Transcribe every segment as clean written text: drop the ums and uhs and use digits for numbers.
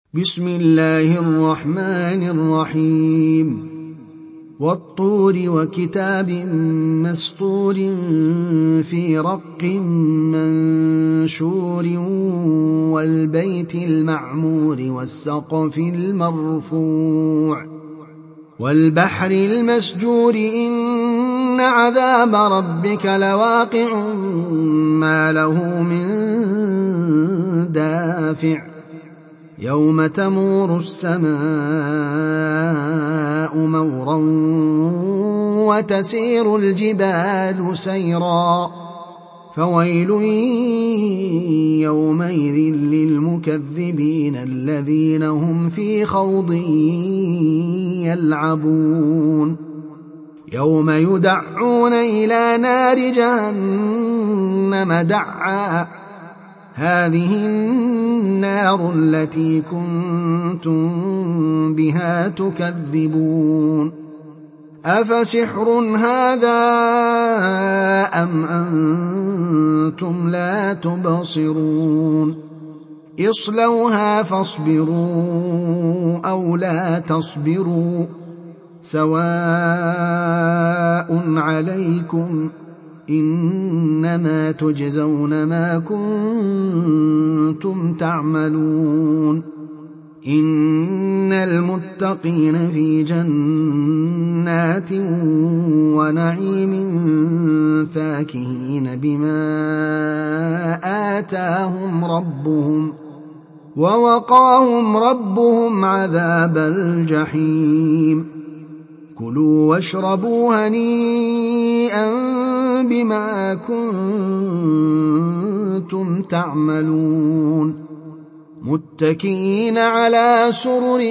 بسم الله الرحمن الرحيم والطور وكتاب مسطور في رق منشور والبيت المعمور والسقف المرفوع والبحر المسجور إن عذاب ربك لواقع ما له من دافع يوم تمور السماء مورا وتسير الجبال سيرا فويل يومئذ للمكذبين الذين هم في خوض يلعبون يوم يدعون إلى نار جهنم دعا هذه النار التي كنتم بها تكذبون أفسحر هذا أم أنتم لا تبصرون اصلوها فاصبروا أو لا تصبروا سواء عليكم إنما تجزون ما كنتم تعملون إن المتقين في جنات ونعيم فاكهين بما آتاهم ربهم ووقاهم ربهم عذاب الجحيم كلوا واشربوا هنيئا بما كنتم تعملون متكئين على سرر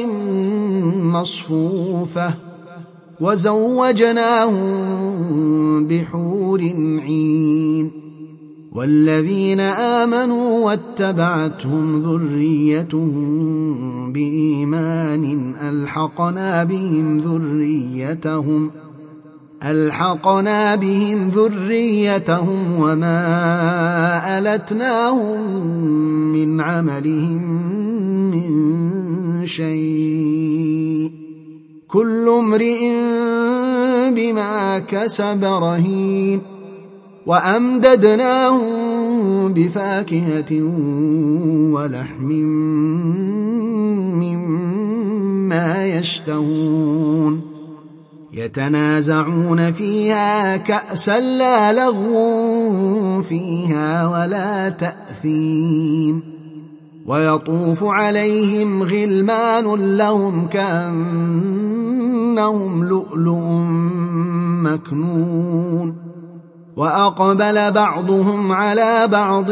مصفوفة وزوجناهم بحور عين والذين آمنوا واتبعتهم ذريتهم بإيمان ألحقنا بهم ذريتهم وما ألتناهم من عملهم من شيء كل امرئ بما كسب رهين وأمددناهم بفاكهة ولحم مما يشتهون يتنازعون فيها كأسا لا لغو فيها ولا تأثيم ويطوف عليهم غلمان لهم كأنهم لؤلؤ مكنون وأقبل بعضهم على بعض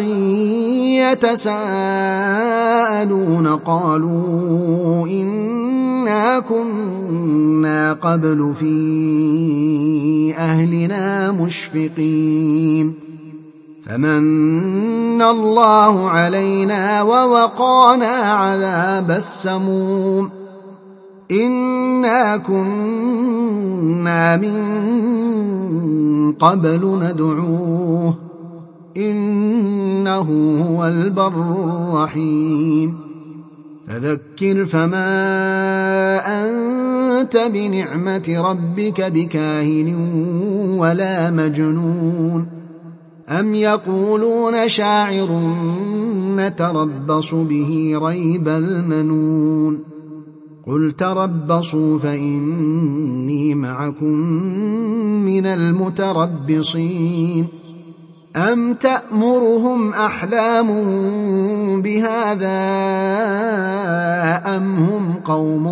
يتساءلون قالوا إنا كنا قبل في أهلنا مشفقين فمن الله علينا ووقانا عذاب السموم إنا كنا من قبل ندعوه إنه هو البر الرحيم فذكر فما أنت بنعمة ربك بكاهن ولا مجنون أم يقولون شاعر نتربص به ريب المنون قل تربصوا فإني معكم من المتربصين أم تأمرهم أحلام بهذا أم هم قوم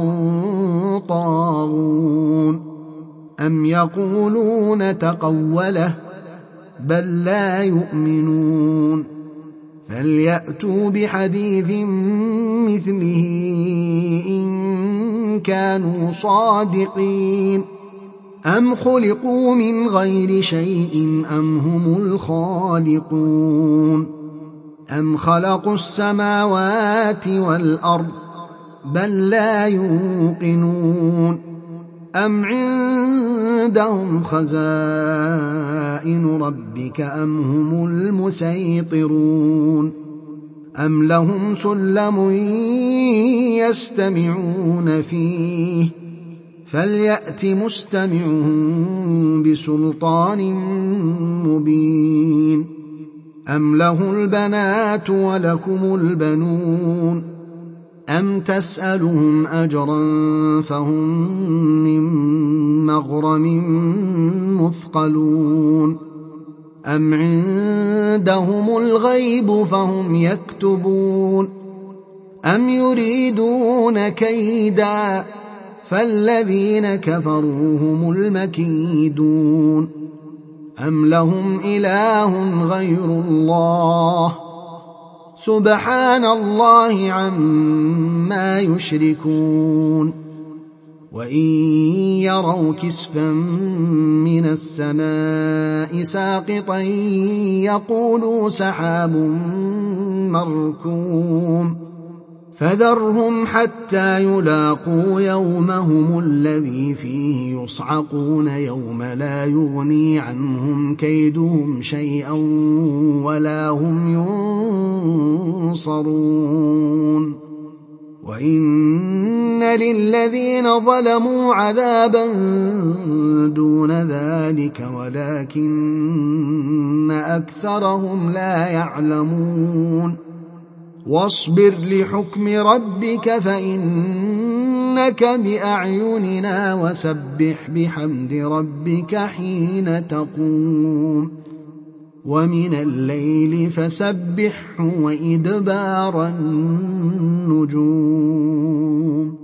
طاغون أم يقولون تقوله بل لا يؤمنون فليأتوا بحديث مثله إن كانوا صادقين أم خلقوا من غير شيء أم هم الخالقون أم خلقوا السماوات والأرض بل لا يوقنون أم عندهم خزائن ربك أم هم المسيطرون أم لهم سلم يستمعون فيه فليأت مستمعهم بسلطان مبين أم له البنات ولكم البنون أم تسألهم أجرا فهم من مغرم مثقلون أم عندهم الغيب فهم يكتبون أم يريدون كيدا فالذين كفروا هم المكيدون أم لهم إله غير الله سبحان الله عما يشركون وإن يروا كسفا من السماء ساقطا يقولوا سحاب مركوم فذرهم حتى يلاقوا يومهم الذي فيه يصعقون يوم لا يغني عنهم كيدهم شيئا ولا هم ينصرون وإن للذين ظلموا عذابا دون ذلك ولكن أكثرهم لا يعلمون واصبر لحكم ربك فإنك بأعيننا وسبح بحمد ربك حين تقوم ومن الليل فسبحه وإدبار النجوم